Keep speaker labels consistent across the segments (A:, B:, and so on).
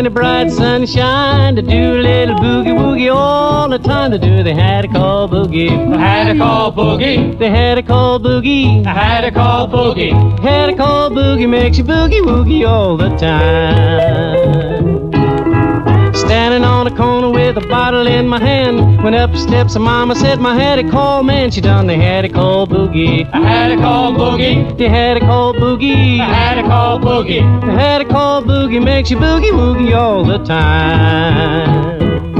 A: in the bright sunshine to do a little boogie woogie all the time to do. They had a call boogie.
B: I had a call boogie.
A: They had a call boogie.
B: I had a call boogie.
A: Had a call boogie makes you boogie woogie all the time. Standing on a corner with a bottle in my hand, went up the steps and Mama said my had a call man. She done they had a call boogie.
B: I had a call boogie.
A: They had a call boogie.
B: I had a call boogie.
A: They had a call boogie makes you boogie woogie all the time.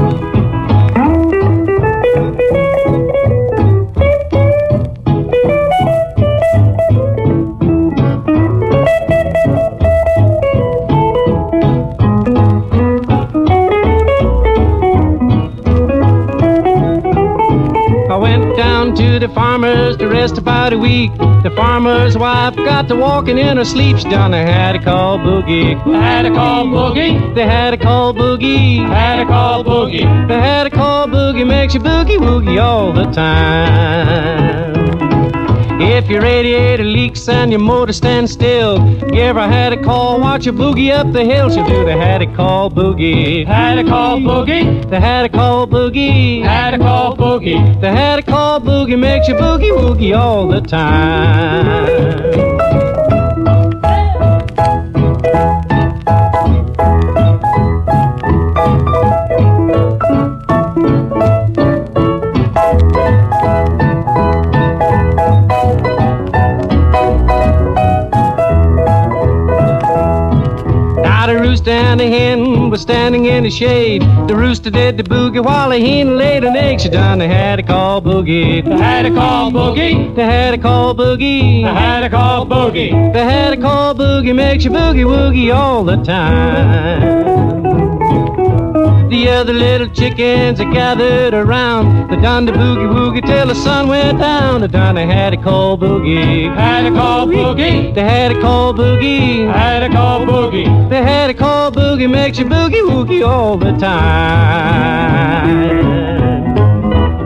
A: To the farmers to rest about a week. The farmer's wife got to walking in her sleep. She done they had a call boogie.
B: I had a call boogie.
A: They had a call boogie.
B: I had a call boogie.
A: They had a call boogie makes you boogie woogie all the time. If your radiator leaks and your motor stands still, you ever had a call, watch your boogie up the hill. She'll do the had a call boogie.
B: I had a call boogie.
A: The had a call boogie.
B: I had a call boogie.
A: The had a call boogie makes you boogie woogie all the time. The rooster and the hen was standing in the shade. The rooster did the boogie while the hen laid an egg. She done they had a call boogie.
B: I had a call boogie.
A: They had a call boogie.
B: I had a call boogie.
A: They had a call boogie makes you boogie woogie all the time. The other little chickens are gathered around. They done the boogie woogie till the sun went down. They done they had a call boogie.
B: I had a call boogie.
A: They had a call boogie.
B: I had a call boogie.
A: They had a call boogie makes you boogie woogie all the time.